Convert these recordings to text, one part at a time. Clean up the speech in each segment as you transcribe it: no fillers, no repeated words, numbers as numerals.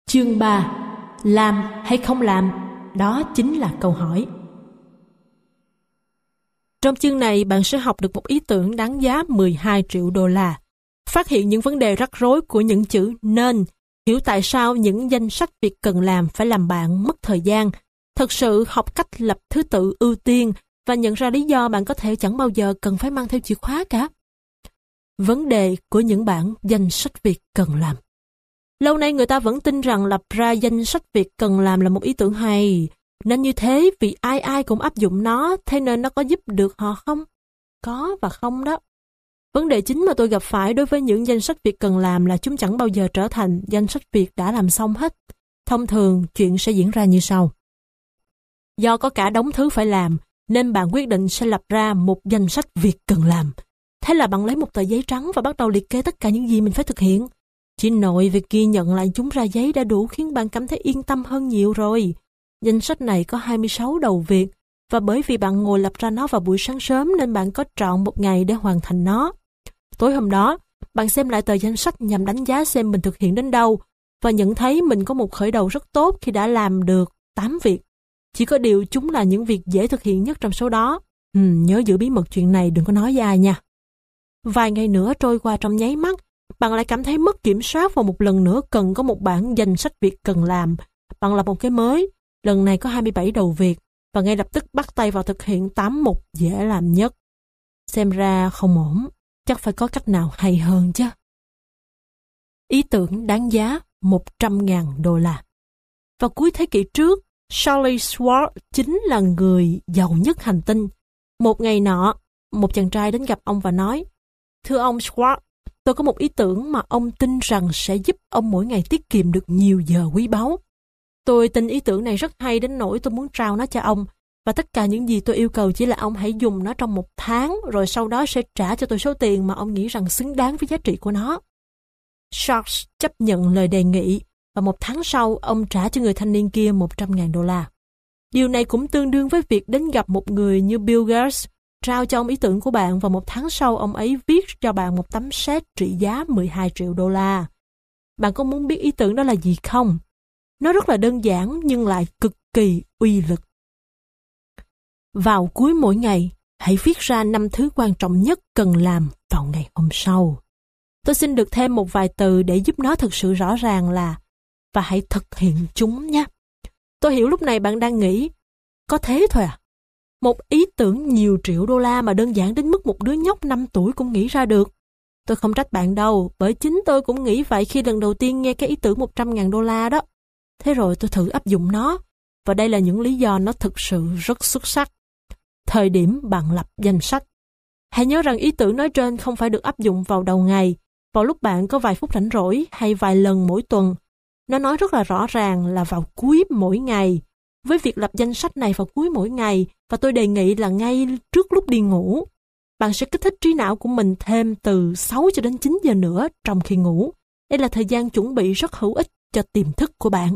Chương 3. Làm hay không làm? Đó chính là câu hỏi. Trong chương này, bạn sẽ học được một ý tưởng đáng giá 12 triệu đô la. Phát hiện những vấn đề rắc rối của những chữ nên, hiểu tại sao những danh sách việc cần làm phải làm bạn mất thời gian, thực sự học cách lập thứ tự ưu tiên và nhận ra lý do bạn có thể chẳng bao giờ cần phải mang theo chìa khóa cả. Vấn đề của những bản danh sách việc cần làm. Lâu nay người ta vẫn tin rằng lập ra danh sách việc cần làm là một ý tưởng hay. Nên như thế vì ai ai cũng áp dụng nó, thế nên nó có giúp được họ không? Có và không đó. Vấn đề chính mà tôi gặp phải đối với những danh sách việc cần làm là chúng chẳng bao giờ trở thành danh sách việc đã làm xong hết. Thông thường, chuyện sẽ diễn ra như sau. Do có cả đống thứ phải làm, nên bạn quyết định sẽ lập ra một danh sách việc cần làm. Thế là bạn lấy một tờ giấy trắng và bắt đầu liệt kê tất cả những gì mình phải thực hiện. Chỉ nội việc ghi nhận lại chúng ra giấy đã đủ khiến bạn cảm thấy yên tâm hơn nhiều rồi. Danh sách này có 26 đầu việc, và bởi vì bạn ngồi lập ra nó vào buổi sáng sớm nên bạn có trọn một ngày để hoàn thành nó. Tối hôm đó, bạn xem lại tờ danh sách nhằm đánh giá xem mình thực hiện đến đâu, và nhận thấy mình có một khởi đầu rất tốt khi đã làm được 8 việc. Chỉ có điều chúng là những việc dễ thực hiện nhất trong số đó. Nhớ giữ bí mật chuyện này, đừng có nói với ai nha. Vài ngày nữa trôi qua trong nháy mắt, bạn lại cảm thấy mất kiểm soát và một lần nữa cần có một bản danh sách việc cần làm. Bạn lập một cái mới, lần này có 27 đầu việc, và ngay lập tức bắt tay vào thực hiện 8 mục dễ làm nhất. Xem ra không ổn, chắc phải có cách nào hay hơn chứ. Ý tưởng đáng giá 100.000 đô la. Vào cuối thế kỷ trước, Charlie Schwartz chính là người giàu nhất hành tinh. Một ngày nọ, một chàng trai đến gặp ông và nói: "Thưa ông Schwartz, tôi có một ý tưởng mà ông tin rằng sẽ giúp ông mỗi ngày tiết kiệm được nhiều giờ quý báu. Tôi tin ý tưởng này rất hay đến nỗi tôi muốn trao nó cho ông, và tất cả những gì tôi yêu cầu chỉ là ông hãy dùng nó trong 1 tháng, rồi sau đó sẽ trả cho tôi số tiền mà ông nghĩ rằng xứng đáng với giá trị của nó." Charles chấp nhận lời đề nghị, và 1 tháng sau, ông trả cho người thanh niên kia 100.000 đô la. Điều này cũng tương đương với việc đến gặp một người như Bill Gates, trao cho ông ý tưởng của bạn và 1 tháng sau ông ấy viết cho bạn một tấm séc trị giá 12 triệu đô la. Bạn có muốn biết ý tưởng đó là gì không? Nó rất là đơn giản nhưng lại cực kỳ uy lực. Vào cuối mỗi ngày, hãy viết ra 5 thứ quan trọng nhất cần làm vào ngày hôm sau. Tôi xin được thêm một vài từ để giúp nó thực sự rõ ràng là và hãy thực hiện chúng nhé. Tôi hiểu lúc này bạn đang nghĩ, có thế thôi à? Một ý tưởng nhiều triệu đô la mà đơn giản đến mức một đứa nhóc 5 tuổi cũng nghĩ ra được. Tôi không trách bạn đâu, bởi chính tôi cũng nghĩ vậy khi lần đầu tiên nghe cái ý tưởng 100.000 đô la đó. Thế rồi tôi thử áp dụng nó, và đây là những lý do nó thực sự rất xuất sắc. Thời điểm bạn lập danh sách. Hãy nhớ rằng ý tưởng nói trên không phải được áp dụng vào đầu ngày, vào lúc bạn có vài phút rảnh rỗi hay vài lần mỗi tuần. Nó nói rất là rõ ràng là vào cuối mỗi ngày. Với việc lập danh sách này vào cuối mỗi ngày, và tôi đề nghị là ngay trước lúc đi ngủ, bạn sẽ kích thích trí não của mình thêm từ 6 cho đến 9 giờ nữa trong khi ngủ. Đây là thời gian chuẩn bị rất hữu ích cho tiềm thức của bạn.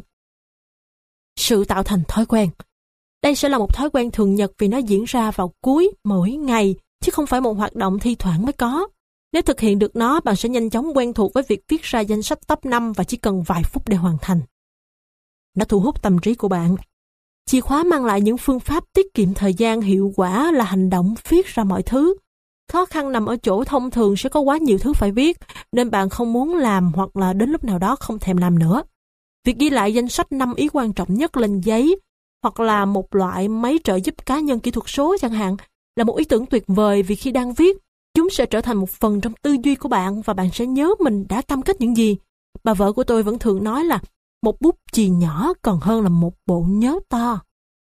Sự tạo thành thói quen. Đây sẽ là một thói quen thường nhật vì nó diễn ra vào cuối mỗi ngày, chứ không phải một hoạt động thi thoảng mới có. Nếu thực hiện được nó, bạn sẽ nhanh chóng quen thuộc với việc viết ra danh sách top 5 và chỉ cần vài phút để hoàn thành. Nó thu hút tâm trí của bạn. Chìa khóa mang lại những phương pháp tiết kiệm thời gian hiệu quả là hành động viết ra mọi thứ. Khó khăn nằm ở chỗ thông thường sẽ có quá nhiều thứ phải viết, nên bạn không muốn làm hoặc là đến lúc nào đó không thèm làm nữa. Việc ghi lại danh sách 5 ý quan trọng nhất lên giấy, hoặc là một loại máy trợ giúp cá nhân kỹ thuật số chẳng hạn, là một ý tưởng tuyệt vời vì khi đang viết, chúng sẽ trở thành một phần trong tư duy của bạn và bạn sẽ nhớ mình đã cam kết những gì. Bà vợ của tôi vẫn thường nói là một bút chì nhỏ còn hơn là một bộ nhớ to.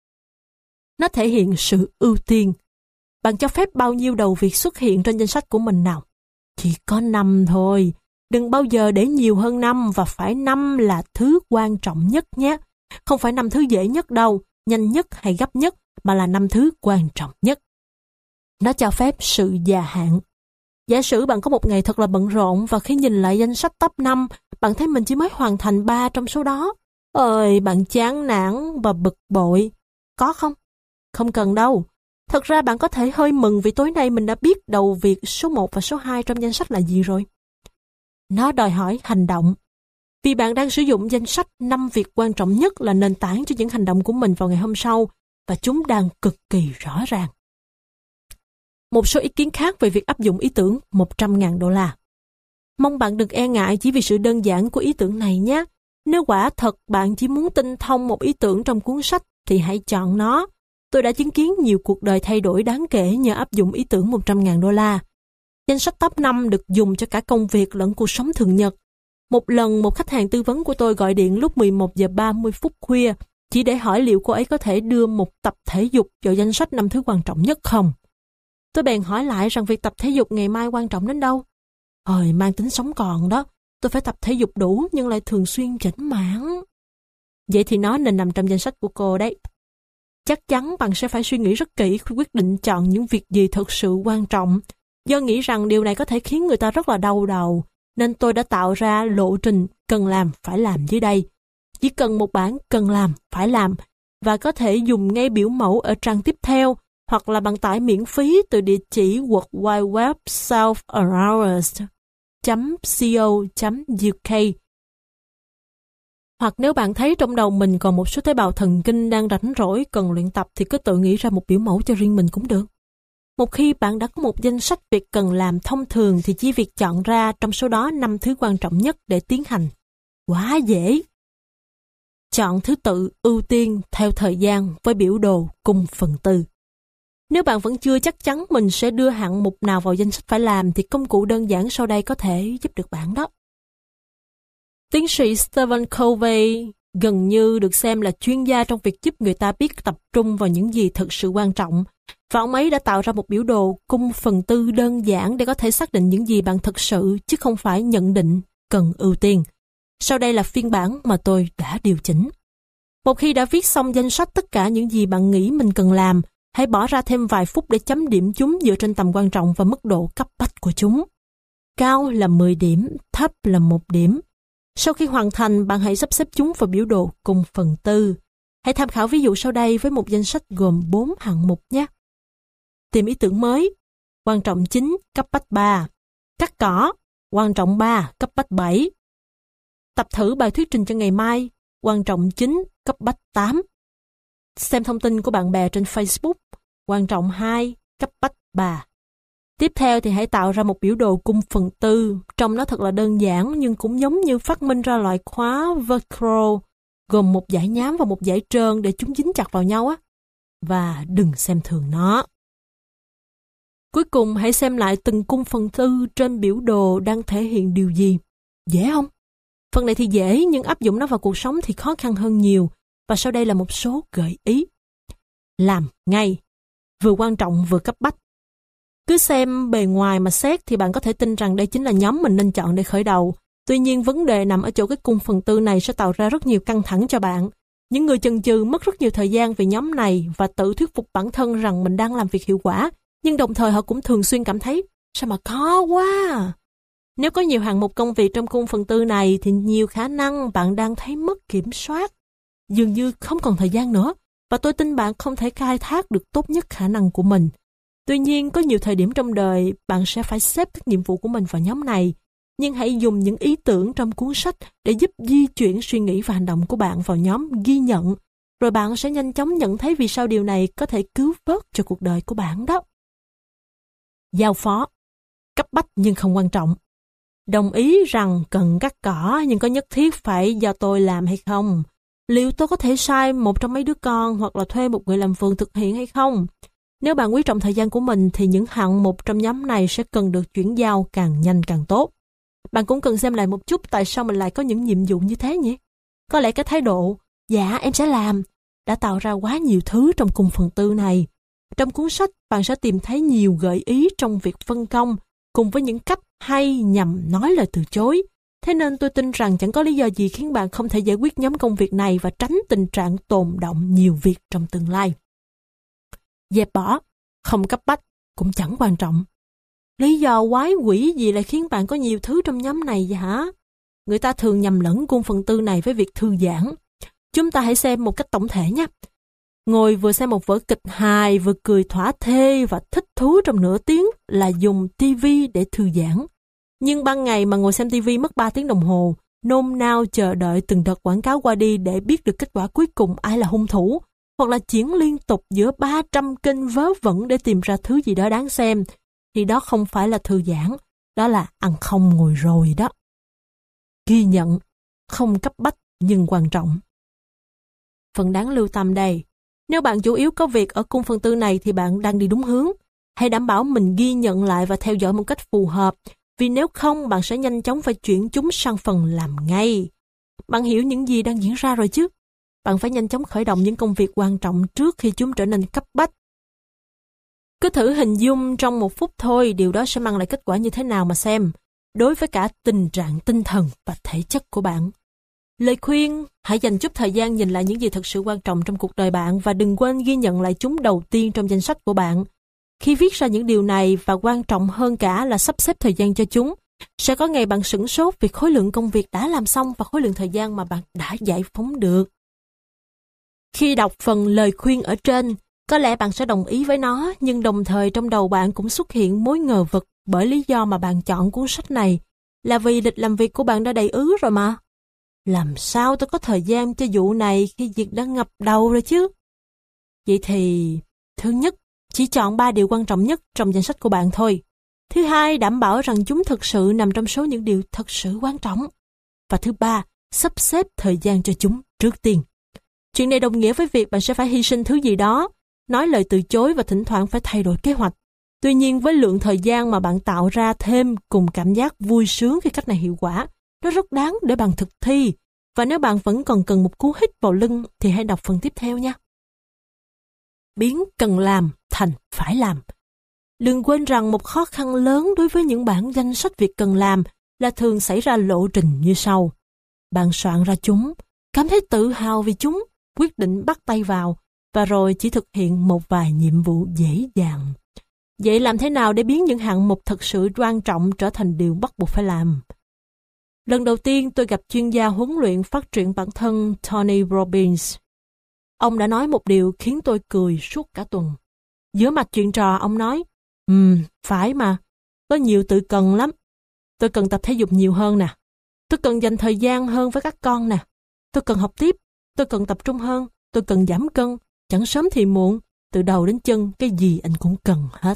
Nó thể hiện sự ưu tiên. Bạn cho phép bao nhiêu đầu việc xuất hiện trên danh sách của mình nào? Chỉ có 5 thôi. Đừng bao giờ để nhiều hơn 5 và phải 5 là thứ quan trọng nhất nhé. Không phải 5 thứ dễ nhất đâu, nhanh nhất hay gấp nhất, mà là 5 thứ quan trọng nhất. Nó cho phép sự già hạn. Giả sử bạn có một ngày thật là bận rộn và khi nhìn lại danh sách top 5, bạn thấy mình chỉ mới hoàn thành 3 trong số đó. Bạn chán nản và bực bội. Có không? Không cần đâu. Thật ra bạn có thể hơi mừng vì tối nay mình đã biết đầu việc số 1 và số 2 trong danh sách là gì rồi. Nó đòi hỏi hành động. Vì bạn đang sử dụng danh sách 5 việc quan trọng nhất là nền tảng cho những hành động của mình vào ngày hôm sau, và chúng đang cực kỳ rõ ràng. Một số ý kiến khác về việc áp dụng ý tưởng 100.000 đô la. Mong bạn đừng e ngại chỉ vì sự đơn giản của ý tưởng này nhé. Nếu quả thật bạn chỉ muốn tinh thông một ý tưởng trong cuốn sách thì hãy chọn nó. Tôi đã chứng kiến nhiều cuộc đời thay đổi đáng kể nhờ áp dụng ý tưởng 100.000 đô la. Danh sách top 5 được dùng cho cả công việc lẫn cuộc sống thường nhật. Một lần, một khách hàng tư vấn của tôi gọi điện lúc 11 giờ 30 phút khuya chỉ để hỏi liệu cô ấy có thể đưa một tập thể dục vào danh sách 5 thứ quan trọng nhất không. Tôi bèn hỏi lại rằng việc tập thể dục ngày mai quan trọng đến đâu. Mang tính sống còn đó. Tôi phải tập thể dục đủ nhưng lại thường xuyên chểnh mảng. Vậy thì nó nên nằm trong danh sách của cô đấy. Chắc chắn bạn sẽ phải suy nghĩ rất kỹ khi quyết định chọn những việc gì thực sự quan trọng. Do nghĩ rằng điều này có thể khiến người ta rất là đau đầu, nên tôi đã tạo ra lộ trình cần làm phải làm dưới đây. Chỉ cần một bảng cần làm phải làm và có thể dùng ngay biểu mẫu ở trang tiếp theo hoặc là bằng tải miễn phí từ địa chỉ World Wide Web self-awareness.co.uk. Hoặc nếu bạn thấy trong đầu mình còn một số tế bào thần kinh đang rảnh rỗi cần luyện tập thì cứ tự nghĩ ra một biểu mẫu cho riêng mình cũng được. Một khi bạn đã có một danh sách việc cần làm thông thường thì chỉ việc chọn ra trong số đó 5 thứ quan trọng nhất để tiến hành. Quá dễ! Chọn thứ tự ưu tiên theo thời gian với biểu đồ cung phần tư. Nếu bạn vẫn chưa chắc chắn mình sẽ đưa hạng mục nào vào danh sách phải làm thì công cụ đơn giản sau đây có thể giúp được bạn đó. Tiến sĩ Stephen Covey gần như được xem là chuyên gia trong việc giúp người ta biết tập trung vào những gì thực sự quan trọng, và ông ấy đã tạo ra một biểu đồ cung phần tư đơn giản để có thể xác định những gì bạn thực sự chứ không phải nhận định cần ưu tiên. Sau đây là phiên bản mà tôi đã điều chỉnh. Một khi đã viết xong danh sách tất cả những gì bạn nghĩ mình cần làm, hãy bỏ ra thêm vài phút để chấm điểm chúng dựa trên tầm quan trọng và mức độ cấp bách của chúng. Cao là 10 điểm, thấp là 1 điểm. Sau khi hoàn thành, bạn hãy sắp xếp chúng vào biểu đồ cung phần tư. Hãy tham khảo ví dụ sau đây với một danh sách gồm 4 hạng mục nhé. Tìm ý tưởng mới, quan trọng 9, cấp bách 3. Cắt cỏ, quan trọng 3, cấp bách 7. Tập thử bài thuyết trình cho ngày mai, quan trọng 9, cấp bách 8. Xem thông tin của bạn bè trên Facebook, quan trọng 2, cấp bách 3. Tiếp theo thì hãy tạo ra một biểu đồ cung phần tư, trông nó thật là đơn giản nhưng cũng giống như phát minh ra loại khóa Velcro, gồm một dải nhám và một dải trơn để chúng dính chặt vào nhau á. Và đừng xem thường nó. Cuối cùng hãy xem lại từng cung phần tư trên biểu đồ đang thể hiện điều gì. Dễ không? Phần này thì dễ nhưng áp dụng nó vào cuộc sống thì khó khăn hơn nhiều. Và sau đây là một số gợi ý. Làm ngay. Vừa quan trọng vừa cấp bách. Cứ xem bề ngoài mà xét thì bạn có thể tin rằng đây chính là nhóm mình nên chọn để khởi đầu. Tuy nhiên vấn đề nằm ở chỗ cái cung phần tư này sẽ tạo ra rất nhiều căng thẳng cho bạn. Những người chần chừ mất rất nhiều thời gian vì nhóm này và tự thuyết phục bản thân rằng mình đang làm việc hiệu quả. Nhưng đồng thời họ cũng thường xuyên cảm thấy sao mà khó quá. Nếu có nhiều hạng mục công việc trong cung phần tư này thì nhiều khả năng bạn đang thấy mất kiểm soát. Dường như không còn thời gian nữa và tôi tin bạn không thể khai thác được tốt nhất khả năng của mình. Tuy nhiên, có nhiều thời điểm trong đời bạn sẽ phải xếp các nhiệm vụ của mình vào nhóm này, nhưng hãy dùng những ý tưởng trong cuốn sách để giúp di chuyển suy nghĩ và hành động của bạn vào nhóm ghi nhận, rồi bạn sẽ nhanh chóng nhận thấy vì sao điều này có thể cứu vớt cho cuộc đời của bạn đó. Giao phó, cấp bách nhưng không quan trọng. Đồng ý rằng cần cắt cỏ nhưng có nhất thiết phải do tôi làm hay không? Liệu tôi có thể sai một trong mấy đứa con hoặc là thuê một người làm vườn thực hiện hay không? Nếu bạn quý trọng thời gian của mình thì những hạng mục trong nhóm này sẽ cần được chuyển giao càng nhanh càng tốt. Bạn cũng cần xem lại một chút tại sao mình lại có những nhiệm vụ như thế nhỉ? Có lẽ cái thái độ, dạ em sẽ làm, đã tạo ra quá nhiều thứ trong cung phần tư này. Trong cuốn sách, bạn sẽ tìm thấy nhiều gợi ý trong việc phân công, cùng với những cách hay nhằm nói lời từ chối. Thế nên tôi tin rằng chẳng có lý do gì khiến bạn không thể giải quyết nhóm công việc này và tránh tình trạng tồn động nhiều việc trong tương lai. Dẹp bỏ, không cấp bách, cũng chẳng quan trọng. Lý do quái quỷ gì lại khiến bạn có nhiều thứ trong nhóm này vậy hả? Người ta thường nhầm lẫn cung phần tư này với việc thư giãn. Chúng ta hãy xem một cách tổng thể nhé. Ngồi vừa xem một vở kịch hài, vừa cười thỏa thê và thích thú trong nửa tiếng là dùng TV để thư giãn. Nhưng ban ngày mà ngồi xem TV mất 3 tiếng đồng hồ, nôn nao chờ đợi từng đợt quảng cáo qua đi để biết được kết quả cuối cùng ai là hung thủ, hoặc là chuyển liên tục giữa 300 kênh vớ vẩn để tìm ra thứ gì đó đáng xem, thì đó không phải là thư giãn, đó là ăn không ngồi rồi đó. Ghi nhận, không cấp bách nhưng quan trọng. Phần đáng lưu tâm đây, nếu bạn chủ yếu có việc ở cung phần tư này thì bạn đang đi đúng hướng. Hãy đảm bảo mình ghi nhận lại và theo dõi một cách phù hợp, vì nếu không bạn sẽ nhanh chóng phải chuyển chúng sang phần làm ngay. Bạn hiểu những gì đang diễn ra rồi chứ? Bạn phải nhanh chóng khởi động những công việc quan trọng trước khi chúng trở nên cấp bách. Cứ thử hình dung trong 1 phút thôi điều đó sẽ mang lại kết quả như thế nào mà xem, đối với cả tình trạng tinh thần và thể chất của bạn. Lời khuyên, hãy dành chút thời gian nhìn lại những gì thực sự quan trọng trong cuộc đời bạn và đừng quên ghi nhận lại chúng đầu tiên trong danh sách của bạn. Khi viết ra những điều này và quan trọng hơn cả là sắp xếp thời gian cho chúng, sẽ có ngày bạn sửng sốt vì khối lượng công việc đã làm xong và khối lượng thời gian mà bạn đã giải phóng được. Khi đọc phần lời khuyên ở trên, có lẽ bạn sẽ đồng ý với nó, nhưng đồng thời trong đầu bạn cũng xuất hiện mối ngờ vực bởi lý do mà bạn chọn cuốn sách này là vì lịch làm việc của bạn đã đầy ứ rồi mà. Làm sao tôi có thời gian cho vụ này khi việc đã ngập đầu rồi chứ? Vậy thì, thứ nhất, chỉ chọn 3 điều quan trọng nhất trong danh sách của bạn thôi. Thứ hai, đảm bảo rằng chúng thực sự nằm trong số những điều thật sự quan trọng. Và thứ ba, sắp xếp thời gian cho chúng trước tiên. Chuyện này đồng nghĩa với việc bạn sẽ phải hy sinh thứ gì đó, nói lời từ chối và thỉnh thoảng phải thay đổi kế hoạch. Tuy nhiên với lượng thời gian mà bạn tạo ra thêm cùng cảm giác vui sướng khi cách này hiệu quả, nó rất đáng để bạn thực thi. Và nếu bạn vẫn còn cần một cú hít vào lưng thì hãy đọc phần tiếp theo nha. Biến cần làm thành phải làm. Đừng quên rằng một khó khăn lớn đối với những bản danh sách việc cần làm là thường xảy ra lộ trình như sau. Bạn soạn ra chúng, cảm thấy tự hào vì chúng, quyết định bắt tay vào và rồi chỉ thực hiện một vài nhiệm vụ dễ dàng. Vậy làm thế nào để biến những hạng mục thật sự quan trọng trở thành điều bắt buộc phải làm? Lần đầu tiên tôi gặp chuyên gia huấn luyện phát triển bản thân Tony Robbins. Ông đã nói một điều khiến tôi cười suốt cả tuần. Giữa mạch chuyện trò, ông nói, phải mà, có nhiều tự cần lắm. Tôi cần tập thể dục nhiều hơn nè. Tôi cần dành thời gian hơn với các con nè. Tôi cần học tiếp. Tôi cần tập trung hơn. Tôi cần giảm cân. Chẳng sớm thì muộn. Từ đầu đến chân, cái gì anh cũng cần hết.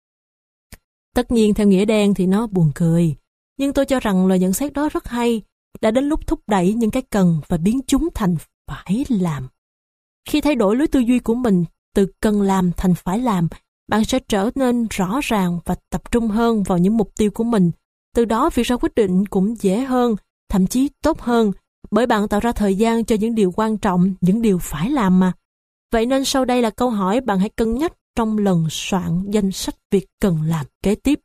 Tất nhiên theo nghĩa đen thì nó buồn cười. Nhưng tôi cho rằng lời nhận xét đó rất hay. Đã đến lúc thúc đẩy những cái cần và biến chúng thành phải làm. Khi thay đổi lối tư duy của mình từ cần làm thành phải làm, bạn sẽ trở nên rõ ràng và tập trung hơn vào những mục tiêu của mình. Từ đó việc ra quyết định cũng dễ hơn, thậm chí tốt hơn, bởi bạn tạo ra thời gian cho những điều quan trọng, những điều phải làm mà. Vậy nên sau đây là câu hỏi bạn hãy cân nhắc trong lần soạn danh sách việc cần làm kế tiếp.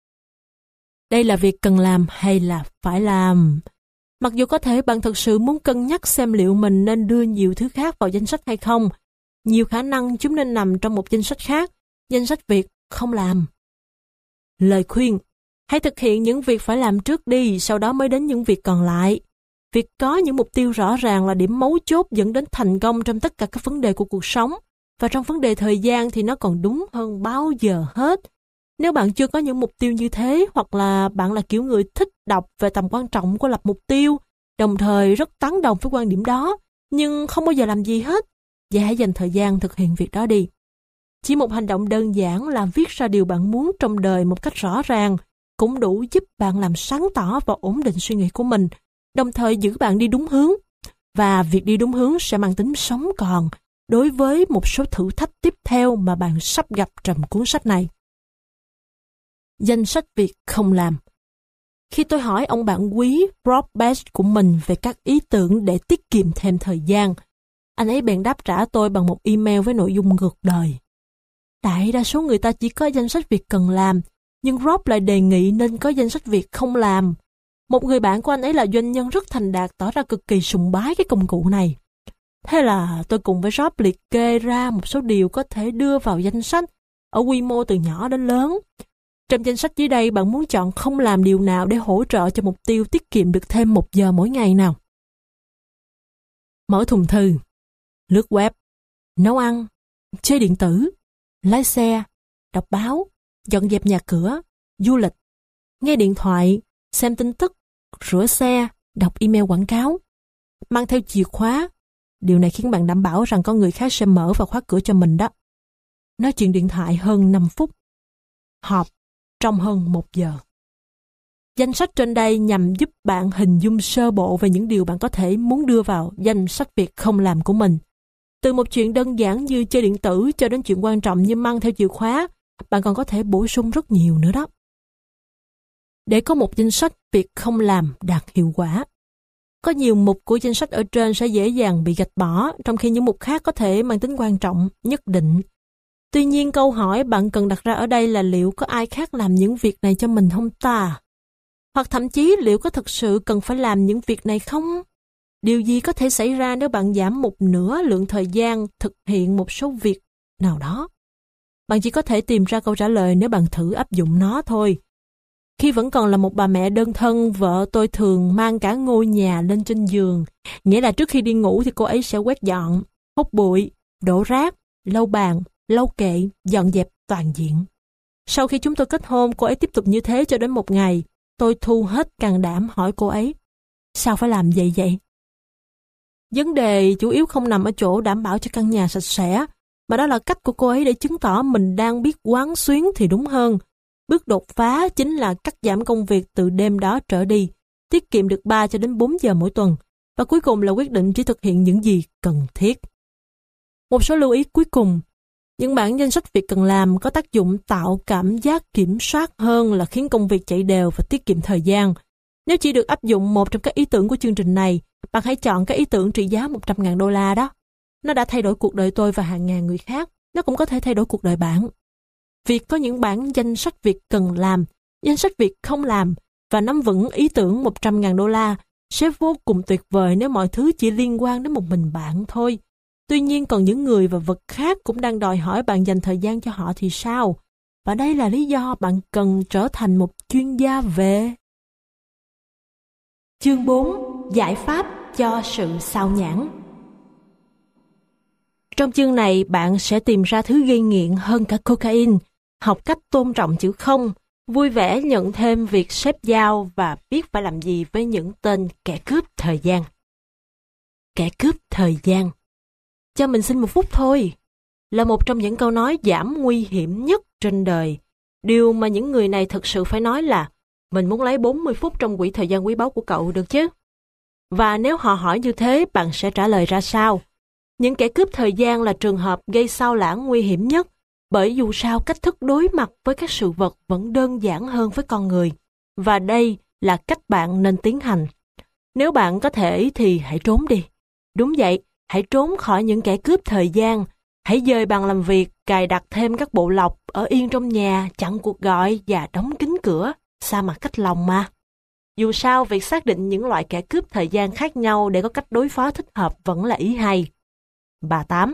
Đây là việc cần làm hay là phải làm? Mặc dù có thể bạn thực sự muốn cân nhắc xem liệu mình nên đưa nhiều thứ khác vào danh sách hay không, nhiều khả năng chúng nên nằm trong một danh sách khác, danh sách việc không làm. Lời khuyên, hãy thực hiện những việc phải làm trước đi, sau đó mới đến những việc còn lại. Việc có những mục tiêu rõ ràng là điểm mấu chốt dẫn đến thành công trong tất cả các vấn đề của cuộc sống, và trong vấn đề thời gian thì nó còn đúng hơn bao giờ hết. Nếu bạn chưa có những mục tiêu như thế, hoặc là bạn là kiểu người thích đọc về tầm quan trọng của lập mục tiêu, đồng thời rất tán đồng với quan điểm đó, nhưng không bao giờ làm gì hết, vậy hãy dành thời gian thực hiện việc đó đi. Chỉ một hành động đơn giản là viết ra điều bạn muốn trong đời một cách rõ ràng, cũng đủ giúp bạn làm sáng tỏ và ổn định suy nghĩ của mình, đồng thời giữ bạn đi đúng hướng. Và việc đi đúng hướng sẽ mang tính sống còn đối với một số thử thách tiếp theo mà bạn sắp gặp trong cuốn sách này. Danh sách việc không làm. Khi tôi hỏi ông bạn quý Rob Best của mình về các ý tưởng để tiết kiệm thêm thời gian, anh ấy bèn đáp trả tôi bằng một email với nội dung ngược đời. Đại đa số người ta chỉ có danh sách việc cần làm, nhưng Rob lại đề nghị nên có danh sách việc không làm. Một người bạn của anh ấy là doanh nhân rất thành đạt tỏ ra cực kỳ sùng bái cái công cụ này. Thế là tôi cùng với Rob liệt kê ra một số điều có thể đưa vào danh sách ở quy mô từ nhỏ đến lớn. Trong danh sách dưới đây bạn muốn chọn không làm điều nào để hỗ trợ cho mục tiêu tiết kiệm được thêm 1 giờ mỗi ngày nào? Mở thùng thư, lướt web, nấu ăn, chơi điện tử, lái xe, đọc báo, dọn dẹp nhà cửa, du lịch, nghe điện thoại, xem tin tức, rửa xe, đọc email quảng cáo, mang theo chìa khóa. Điều này khiến bạn đảm bảo rằng có người khác sẽ mở và khóa cửa cho mình đó. Nói chuyện điện thoại hơn 5 phút. Họp trong hơn 1 giờ. Danh sách trên đây nhằm giúp bạn hình dung sơ bộ về những điều bạn có thể muốn đưa vào danh sách việc không làm của mình. Từ một chuyện đơn giản như chơi điện tử cho đến chuyện quan trọng như mang theo chìa khóa, bạn còn có thể bổ sung rất nhiều nữa đó. Để có một danh sách việc không làm đạt hiệu quả, có nhiều mục của danh sách ở trên sẽ dễ dàng bị gạch bỏ, trong khi những mục khác có thể mang tính quan trọng nhất định. Tuy nhiên, câu hỏi bạn cần đặt ra ở đây là liệu có ai khác làm những việc này cho mình không ta? Hoặc thậm chí liệu có thực sự cần phải làm những việc này không? Điều gì có thể xảy ra nếu bạn giảm một nửa lượng thời gian thực hiện một số việc nào đó? Bạn chỉ có thể tìm ra câu trả lời nếu bạn thử áp dụng nó thôi. Khi vẫn còn là một bà mẹ đơn thân, vợ tôi thường mang cả ngôi nhà lên trên giường. Nghĩa là trước khi đi ngủ thì cô ấy sẽ quét dọn, hút bụi, đổ rác, lau bàn, lau kệ, dọn dẹp toàn diện. Sau khi chúng tôi kết hôn, cô ấy tiếp tục như thế cho đến một ngày. Tôi thu hết can đảm hỏi cô ấy, sao phải làm vậy? Vấn đề chủ yếu không nằm ở chỗ đảm bảo cho căn nhà sạch sẽ, mà đó là cách của cô ấy để chứng tỏ mình đang biết quán xuyến thì đúng hơn. Bước đột phá chính là cắt giảm công việc từ đêm đó trở đi, tiết kiệm được 3 cho đến 4 giờ mỗi tuần, và cuối cùng là quyết định chỉ thực hiện những gì cần thiết. Một số lưu ý cuối cùng, những bản danh sách việc cần làm có tác dụng tạo cảm giác kiểm soát hơn là khiến công việc chạy đều và tiết kiệm thời gian. Nếu chỉ được áp dụng một trong các ý tưởng của chương trình này, bạn hãy chọn cái ý tưởng trị giá $100.000 đó. Nó đã thay đổi cuộc đời tôi và hàng ngàn người khác. Nó cũng có thể thay đổi cuộc đời bạn. Việc có những bản danh sách việc cần làm, danh sách việc không làm và nắm vững ý tưởng $100.000 sẽ vô cùng tuyệt vời nếu mọi thứ chỉ liên quan đến một mình bạn thôi. Tuy nhiên còn những người và vật khác cũng đang đòi hỏi bạn dành thời gian cho họ thì sao? Và đây là lý do bạn cần trở thành một chuyên gia về... Chương 4. Giải pháp cho sự xao nhãng. Trong chương này, bạn sẽ tìm ra thứ gây nghiện hơn cả cocaine, học cách tôn trọng chữ không, vui vẻ nhận thêm việc xếp dao và biết phải làm gì với những tên kẻ cướp thời gian. Kẻ cướp thời gian. Cho mình xin 1 phút thôi, là một trong những câu nói giảm nguy hiểm nhất trên đời. Điều mà những người này thực sự phải nói là mình muốn lấy 40 phút trong quỹ thời gian quý báu của cậu được chứ? Và nếu họ hỏi như thế, bạn sẽ trả lời ra sao? Những kẻ cướp thời gian là trường hợp gây xao lãng nguy hiểm nhất, bởi dù sao cách thức đối mặt với các sự vật vẫn đơn giản hơn với con người. Và đây là cách bạn nên tiến hành. Nếu bạn có thể thì hãy trốn đi. Đúng vậy, hãy trốn khỏi những kẻ cướp thời gian. Hãy dời bàn làm việc, cài đặt thêm các bộ lọc, ở yên trong nhà, chặn cuộc gọi và đóng kín cửa. Xa mặt cách lòng mà. Dù sao, việc xác định những loại kẻ cướp thời gian khác nhau để có cách đối phó thích hợp vẫn là ý hay. Bà Tám.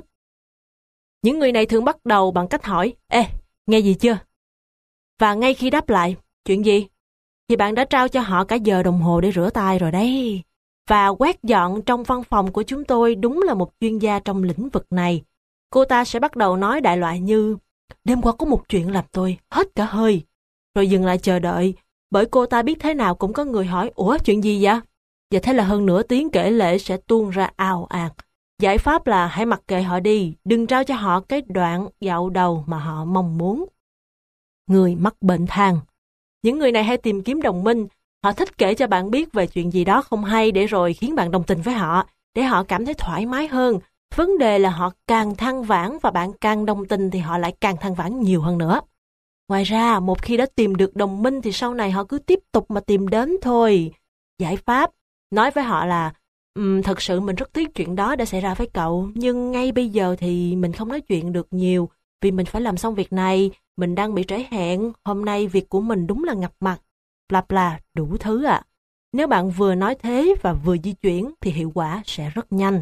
Những người này thường bắt đầu bằng cách hỏi, ê, nghe gì chưa? Và ngay khi đáp lại, chuyện gì? Thì bạn đã trao cho họ cả giờ đồng hồ để rửa tay rồi đấy. Và quét dọn trong văn phòng của chúng tôi đúng là một chuyên gia trong lĩnh vực này. Cô ta sẽ bắt đầu nói đại loại như, đêm qua có một chuyện làm tôi hết cả hơi. Rồi dừng lại chờ đợi, bởi cô ta biết thế nào cũng có người hỏi, ủa chuyện gì vậy? Và thế là hơn nửa tiếng kể lể sẽ tuôn ra ào ạt. Giải pháp là hãy mặc kệ họ đi, đừng trao cho họ cái đoạn dạo đầu mà họ mong muốn. Người mắc bệnh than. Những người này hay tìm kiếm đồng minh, họ thích kể cho bạn biết về chuyện gì đó không hay để rồi khiến bạn đồng tình với họ, để họ cảm thấy thoải mái hơn. Vấn đề là họ càng than vãn và bạn càng đồng tình thì họ lại càng than vãn nhiều hơn nữa. Ngoài ra, một khi đã tìm được đồng minh thì sau này họ cứ tiếp tục mà tìm đến thôi. Giải pháp, nói với họ là thật sự mình rất tiếc chuyện đó đã xảy ra với cậu, nhưng ngay bây giờ thì mình không nói chuyện được nhiều vì mình phải làm xong việc này, mình đang bị trễ hẹn, hôm nay việc của mình đúng là ngập mặt, bla bla, đủ thứ ạ. Nếu bạn vừa nói thế và vừa di chuyển thì hiệu quả sẽ rất nhanh.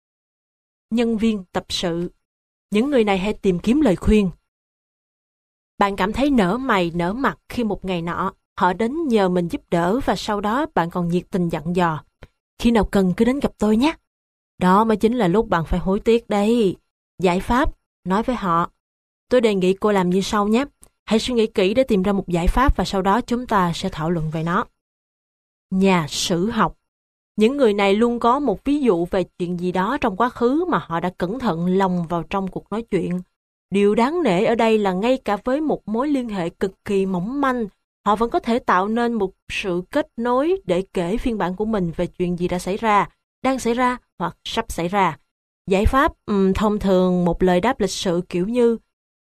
Nhân viên tập sự. Những người này hay tìm kiếm lời khuyên. Bạn cảm thấy nở mày nở mặt khi một ngày nọ họ đến nhờ mình giúp đỡ và sau đó bạn còn nhiệt tình dặn dò. Khi nào cần cứ đến gặp tôi nhé. Đó mới chính là lúc bạn phải hối tiếc đấy. Giải pháp, nói với họ. Tôi đề nghị cô làm như sau nhé. Hãy suy nghĩ kỹ để tìm ra một giải pháp và sau đó chúng ta sẽ thảo luận về nó. Nhà sử học. Những người này luôn có một ví dụ về chuyện gì đó trong quá khứ mà họ đã cẩn thận lồng vào trong cuộc nói chuyện. Điều đáng nể ở đây là ngay cả với một mối liên hệ cực kỳ mỏng manh, họ vẫn có thể tạo nên một sự kết nối để kể phiên bản của mình về chuyện gì đã xảy ra, đang xảy ra hoặc sắp xảy ra. Giải pháp thông thường một lời đáp lịch sự kiểu như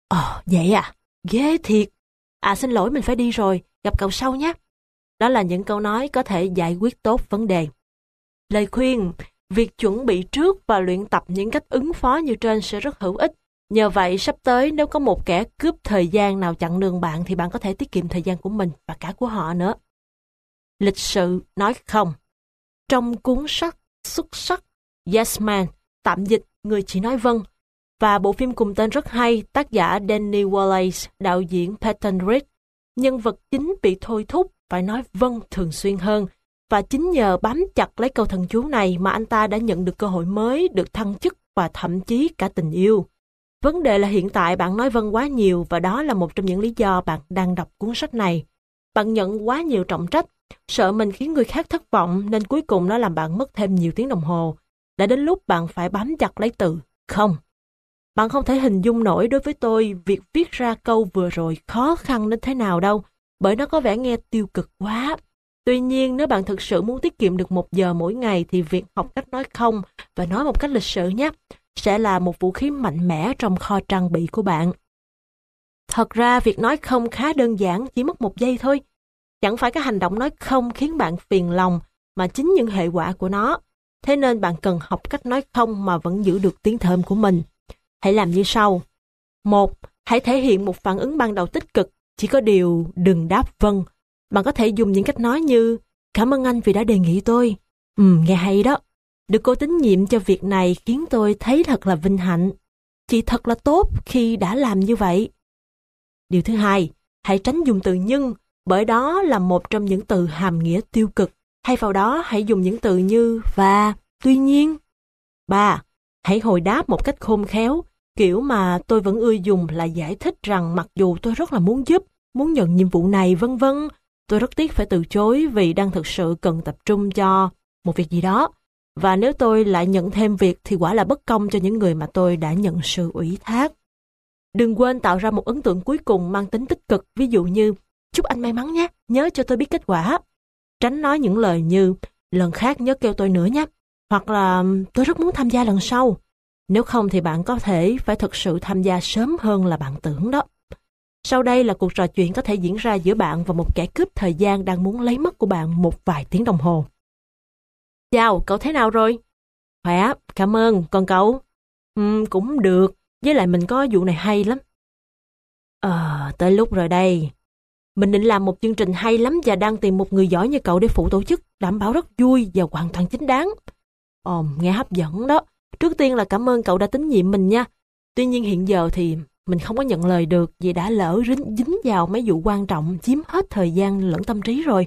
vậy à? Ghê thiệt. Xin lỗi mình phải đi rồi, gặp cậu sau nhé. Đó là những câu nói có thể giải quyết tốt vấn đề. Lời khuyên, việc chuẩn bị trước và luyện tập những cách ứng phó như trên sẽ rất hữu ích. Nhờ vậy, sắp tới nếu có một kẻ cướp thời gian nào chặn đường bạn thì bạn có thể tiết kiệm thời gian của mình và cả của họ nữa. Lịch sự nói không. Trong cuốn sách xuất sắc Yes Man, tạm dịch Người chỉ nói vâng, và bộ phim cùng tên rất hay, tác giả Danny Wallace, đạo diễn Peyton Reed, nhân vật chính bị thôi thúc phải nói vâng thường xuyên hơn, và chính nhờ bám chặt lấy câu thần chú này mà anh ta đã nhận được cơ hội mới, được thăng chức và thậm chí cả tình yêu. Vấn đề là hiện tại bạn nói vâng quá nhiều và đó là một trong những lý do bạn đang đọc cuốn sách này. Bạn nhận quá nhiều trọng trách, sợ mình khiến người khác thất vọng nên cuối cùng nó làm bạn mất thêm nhiều tiếng đồng hồ. Đã đến lúc bạn phải bám chặt lấy từ không. Bạn không thể hình dung nổi đối với tôi việc viết ra câu vừa rồi khó khăn đến thế nào đâu, bởi nó có vẻ nghe tiêu cực quá. Tuy nhiên, nếu bạn thực sự muốn tiết kiệm được 1 giờ mỗi ngày thì việc học cách nói không và nói một cách lịch sự nhé, sẽ là một vũ khí mạnh mẽ trong kho trang bị của bạn. Thật ra, việc nói không khá đơn giản, chỉ mất 1 giây thôi. Chẳng phải cái hành động nói không khiến bạn phiền lòng, mà chính những hệ quả của nó. Thế nên bạn cần học cách nói không mà vẫn giữ được tiếng thơm của mình. Hãy làm như sau. 1. Hãy thể hiện một phản ứng ban đầu tích cực, chỉ có điều đừng đáp vâng. Bạn có thể dùng những cách nói như cảm ơn anh vì đã đề nghị tôi. Nghe hay đó. Được cô tín nhiệm cho việc này khiến tôi thấy thật là vinh hạnh. Chị thật là tốt khi đã làm như vậy. Điều thứ hai, hãy tránh dùng từ nhưng, bởi đó là một trong những từ hàm nghĩa tiêu cực. Thay vào đó, hãy dùng những từ như và, tuy nhiên. 3. Hãy hồi đáp một cách khôn khéo, kiểu mà tôi vẫn ưa dùng là giải thích rằng mặc dù tôi rất là muốn giúp, muốn nhận nhiệm vụ này vân vân, tôi rất tiếc phải từ chối vì đang thực sự cần tập trung cho một việc gì đó. Và nếu tôi lại nhận thêm việc thì quả là bất công cho những người mà tôi đã nhận sự ủy thác. Đừng quên tạo ra một ấn tượng cuối cùng mang tính tích cực, ví dụ như chúc anh may mắn nhé, nhớ cho tôi biết kết quả. Tránh nói những lời như lần khác nhớ kêu tôi nữa nhé, hoặc là tôi rất muốn tham gia lần sau. Nếu không thì bạn có thể phải thực sự tham gia sớm hơn là bạn tưởng đó. Sau đây là cuộc trò chuyện có thể diễn ra giữa bạn và một kẻ cướp thời gian đang muốn lấy mất của bạn một vài tiếng đồng hồ. Chào, cậu thế nào rồi? Khỏe, cảm ơn, còn cậu? Cũng được, với lại mình có vụ này hay lắm. Tới lúc rồi đây. Mình định làm một chương trình hay lắm và đang tìm một người giỏi như cậu để phụ tổ chức, đảm bảo rất vui và hoàn toàn chính đáng. Nghe hấp dẫn đó. Trước tiên là cảm ơn cậu đã tín nhiệm mình nha. Tuy nhiên hiện giờ thì mình không có nhận lời được vì đã lỡ dính vào mấy vụ quan trọng chiếm hết thời gian lẫn tâm trí rồi.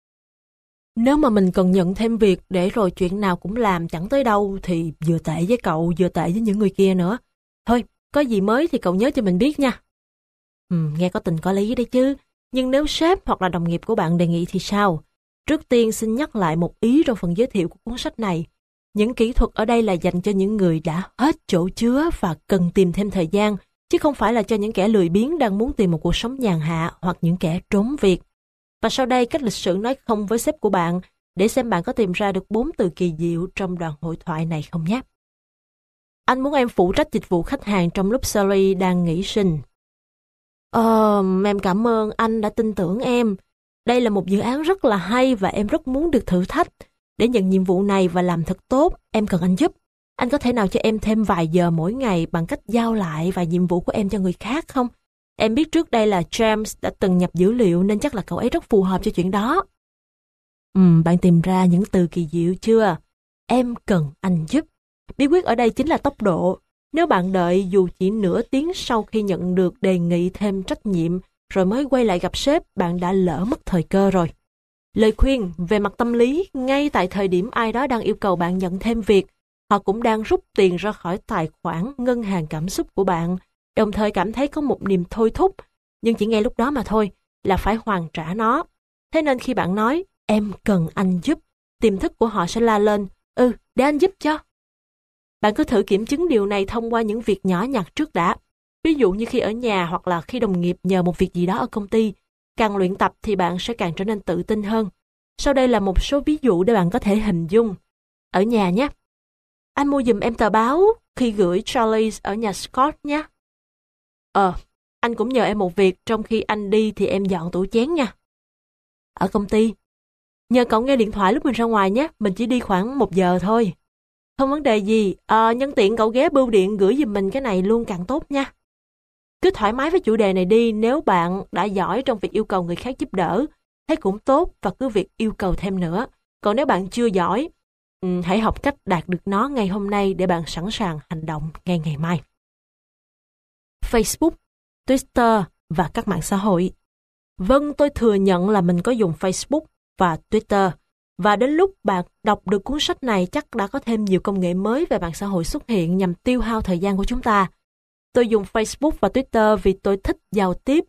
Nếu mà mình cần nhận thêm việc để rồi chuyện nào cũng làm chẳng tới đâu thì vừa tệ với cậu vừa tệ với những người kia nữa. Thôi, có gì mới thì cậu nhớ cho mình biết nha. Nghe có tình có lý đấy chứ. Nhưng nếu sếp hoặc là đồng nghiệp của bạn đề nghị thì sao? Trước tiên xin nhắc lại một ý trong phần giới thiệu của cuốn sách này. Những kỹ thuật ở đây là dành cho những người đã hết chỗ chứa và cần tìm thêm thời gian, chứ không phải là cho những kẻ lười biếng đang muốn tìm một cuộc sống nhàn hạ hoặc những kẻ trốn việc. Và sau đây cách lịch sự nói không với sếp của bạn để xem bạn có tìm ra được 4 từ kỳ diệu trong đoạn hội thoại này không nhé. Anh muốn em phụ trách dịch vụ khách hàng trong lúc Sally đang nghỉ sinh. Em cảm ơn anh đã tin tưởng em. Đây là một dự án rất là hay và em rất muốn được thử thách. Để nhận nhiệm vụ này và làm thật tốt, em cần anh giúp. Anh có thể nào cho em thêm vài giờ mỗi ngày bằng cách giao lại vài nhiệm vụ của em cho người khác không? Em biết trước đây là James đã từng nhập dữ liệu nên chắc là cậu ấy rất phù hợp cho chuyện đó. Bạn tìm ra những từ kỳ diệu chưa? Em cần anh giúp. Bí quyết ở đây chính là tốc độ. Nếu bạn đợi dù chỉ nửa tiếng sau khi nhận được đề nghị thêm trách nhiệm rồi mới quay lại gặp sếp, bạn đã lỡ mất thời cơ rồi. Lời khuyên về mặt tâm lý, ngay tại thời điểm ai đó đang yêu cầu bạn nhận thêm việc, họ cũng đang rút tiền ra khỏi tài khoản ngân hàng cảm xúc của bạn, đồng thời cảm thấy có một niềm thôi thúc, nhưng chỉ ngay lúc đó mà thôi, là phải hoàn trả nó. Thế nên khi bạn nói, em cần anh giúp, tiềm thức của họ sẽ la lên, để anh giúp cho. Bạn cứ thử kiểm chứng điều này thông qua những việc nhỏ nhặt trước đã. Ví dụ như khi ở nhà hoặc là khi đồng nghiệp nhờ một việc gì đó ở công ty, càng luyện tập thì bạn sẽ càng trở nên tự tin hơn. Sau đây là một số ví dụ để bạn có thể hình dung. Ở nhà nhé. Anh mua giùm em tờ báo khi gửi Charlie ở nhà Scott nhé. Anh cũng nhờ em một việc, trong khi anh đi thì em dọn tủ chén nha. Ở công ty, nhờ cậu nghe điện thoại lúc mình ra ngoài nhé, mình chỉ đi khoảng 1 giờ thôi. Không vấn đề gì, nhân tiện cậu ghé bưu điện gửi giùm mình cái này luôn càng tốt nha. Cứ thoải mái với chủ đề này đi, nếu bạn đã giỏi trong việc yêu cầu người khác giúp đỡ, thế cũng tốt và cứ việc yêu cầu thêm nữa. Còn nếu bạn chưa giỏi, hãy học cách đạt được nó ngay hôm nay để bạn sẵn sàng hành động ngay ngày mai. Facebook, Twitter và các mạng xã hội. Vâng, tôi thừa nhận là mình có dùng Facebook và Twitter. Và đến lúc bạn đọc được cuốn sách này chắc đã có thêm nhiều công nghệ mới về mạng xã hội xuất hiện nhằm tiêu hao thời gian của chúng ta. Tôi dùng Facebook và Twitter vì tôi thích giao tiếp.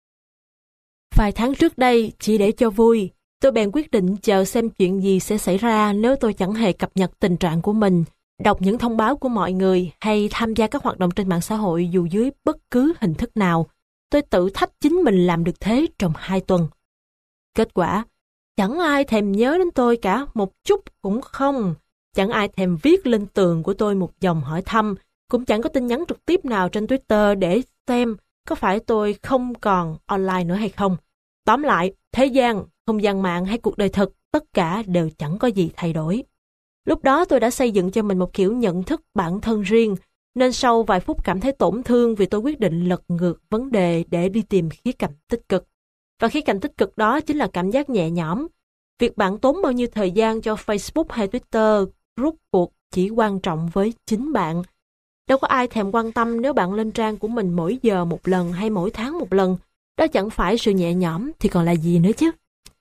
Vài tháng trước đây, chỉ để cho vui, tôi bèn quyết định chờ xem chuyện gì sẽ xảy ra nếu tôi chẳng hề cập nhật tình trạng của mình, đọc những thông báo của mọi người hay tham gia các hoạt động trên mạng xã hội dù dưới bất cứ hình thức nào. Tôi tự thách chính mình làm được thế trong 2 tuần. Kết quả, chẳng ai thèm nhớ đến tôi cả, một chút cũng không. Chẳng ai thèm viết lên tường của tôi một dòng hỏi thăm, cũng chẳng có tin nhắn trực tiếp nào trên Twitter để xem có phải tôi không còn online nữa hay không. Tóm lại, thế gian, không gian mạng hay cuộc đời thực, tất cả đều chẳng có gì thay đổi. Lúc đó tôi đã xây dựng cho mình một kiểu nhận thức bản thân riêng, nên sau vài phút cảm thấy tổn thương vì tôi quyết định lật ngược vấn đề để đi tìm khía cạnh tích cực. Và khía cạnh tích cực đó chính là cảm giác nhẹ nhõm. Việc bạn tốn bao nhiêu thời gian cho Facebook hay Twitter rốt cuộc chỉ quan trọng với chính bạn. Đâu có ai thèm quan tâm nếu bạn lên trang của mình mỗi giờ một lần hay mỗi tháng một lần. Đó chẳng phải sự nhẹ nhõm thì còn là gì nữa chứ.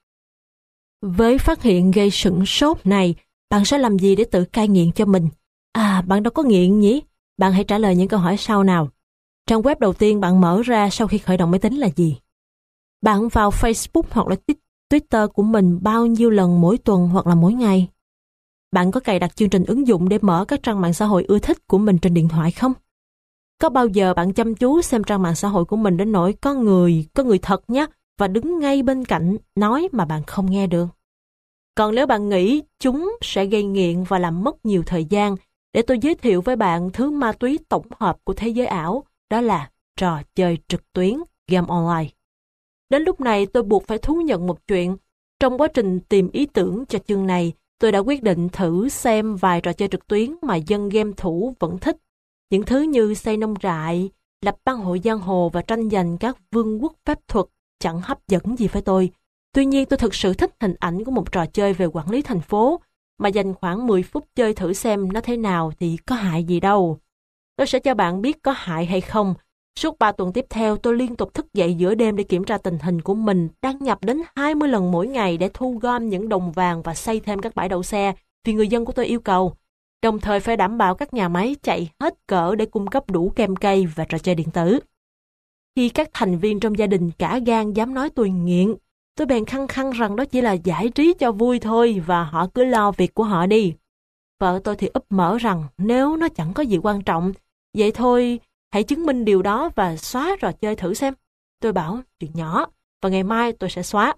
Với phát hiện gây sửng sốt này, bạn sẽ làm gì để tự cai nghiện cho mình? Bạn đâu có nghiện nhỉ? Bạn hãy trả lời những câu hỏi sau nào. Trang web đầu tiên bạn mở ra sau khi khởi động máy tính là gì? Bạn vào Facebook hoặc là Twitter của mình bao nhiêu lần mỗi tuần hoặc là mỗi ngày? Bạn có cài đặt chương trình ứng dụng để mở các trang mạng xã hội ưa thích của mình trên điện thoại không? Có bao giờ bạn chăm chú xem trang mạng xã hội của mình đến nỗi có người thật nhé, và đứng ngay bên cạnh nói mà bạn không nghe được? Còn nếu bạn nghĩ chúng sẽ gây nghiện và làm mất nhiều thời gian, để tôi giới thiệu với bạn thứ ma túy tổng hợp của thế giới ảo, đó là trò chơi trực tuyến, game online. Đến lúc này tôi buộc phải thú nhận một chuyện. Trong quá trình tìm ý tưởng cho chương này, tôi đã quyết định thử xem vài trò chơi trực tuyến mà dân game thủ vẫn thích. Những thứ như xây nông trại, lập bang hội giang hồ và tranh giành các vương quốc phép thuật chẳng hấp dẫn gì với tôi. Tuy nhiên tôi thực sự thích hình ảnh của một trò chơi về quản lý thành phố, mà dành khoảng 10 phút chơi thử xem nó thế nào thì có hại gì đâu. Tôi sẽ cho bạn biết có hại hay không. Suốt 3 tuần tiếp theo, tôi liên tục thức dậy giữa đêm để kiểm tra tình hình của mình, đăng nhập đến 20 lần mỗi ngày để thu gom những đồng vàng và xây thêm các bãi đậu xe vì người dân của tôi yêu cầu. Đồng thời phải đảm bảo các nhà máy chạy hết cỡ để cung cấp đủ kem cây và trò chơi điện tử. Khi các thành viên trong gia đình cả gan dám nói tôi nghiện, tôi bèn khăng khăng rằng đó chỉ là giải trí cho vui thôi và họ cứ lo việc của họ đi. Vợ tôi thì úp mở rằng nếu nó chẳng có gì quan trọng, vậy thôi hãy chứng minh điều đó và xóa trò chơi thử xem. Tôi bảo chuyện nhỏ và ngày mai tôi sẽ xóa.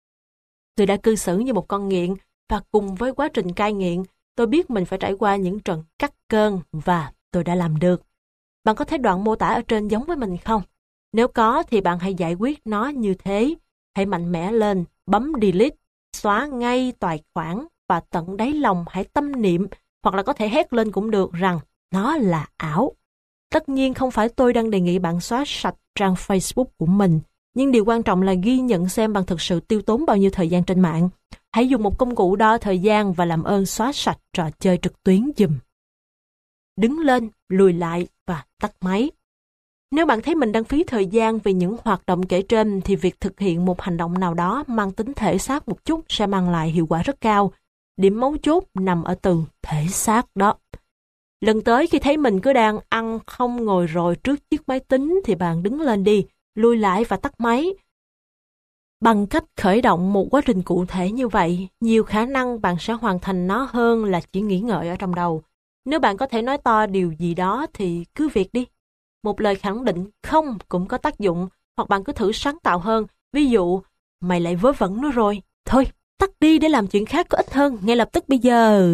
Tôi đã cư xử như một con nghiện và cùng với quá trình cai nghiện, tôi biết mình phải trải qua những trận cắt cơn và tôi đã làm được. Bạn có thấy đoạn mô tả ở trên giống với mình không? Nếu có thì bạn hãy giải quyết nó như thế. Hãy mạnh mẽ lên, bấm delete, xóa ngay tài khoản và tận đáy lòng hãy tâm niệm hoặc là có thể hét lên cũng được rằng nó là ảo. Tất nhiên không phải tôi đang đề nghị bạn xóa sạch trang Facebook của mình, nhưng điều quan trọng là ghi nhận xem bạn thực sự tiêu tốn bao nhiêu thời gian trên mạng. Hãy dùng một công cụ đo thời gian và làm ơn xóa sạch trò chơi trực tuyến giùm. Đứng lên, lùi lại và tắt máy. Nếu bạn thấy mình đang phí thời gian vì những hoạt động kể trên thì việc thực hiện một hành động nào đó mang tính thể xác một chút sẽ mang lại hiệu quả rất cao. Điểm mấu chốt nằm ở từ thể xác đó. Lần tới khi thấy mình cứ đang ăn không ngồi rồi trước chiếc máy tính thì bạn đứng lên đi, lùi lại và tắt máy. Bằng cách khởi động một quá trình cụ thể như vậy, nhiều khả năng bạn sẽ hoàn thành nó hơn là chỉ nghĩ ngợi ở trong đầu. Nếu bạn có thể nói to điều gì đó thì cứ việc đi. Một lời khẳng định không cũng có tác dụng, hoặc bạn cứ thử sáng tạo hơn. Ví dụ, mày lại vớ vẩn nữa rồi. Thôi, tắt đi để làm chuyện khác có ích hơn, ngay lập tức bây giờ.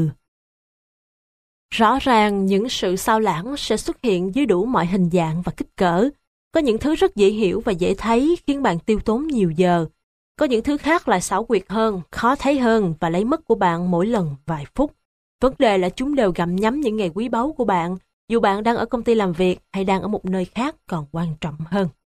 Rõ ràng những sự xao lãng sẽ xuất hiện dưới đủ mọi hình dạng và kích cỡ. Có những thứ rất dễ hiểu và dễ thấy khiến bạn tiêu tốn nhiều giờ. Có những thứ khác lại xảo quyệt hơn, khó thấy hơn và lấy mất của bạn mỗi lần vài phút. Vấn đề là chúng đều gặm nhấm những ngày quý báu của bạn, dù bạn đang ở công ty làm việc hay đang ở một nơi khác còn quan trọng hơn.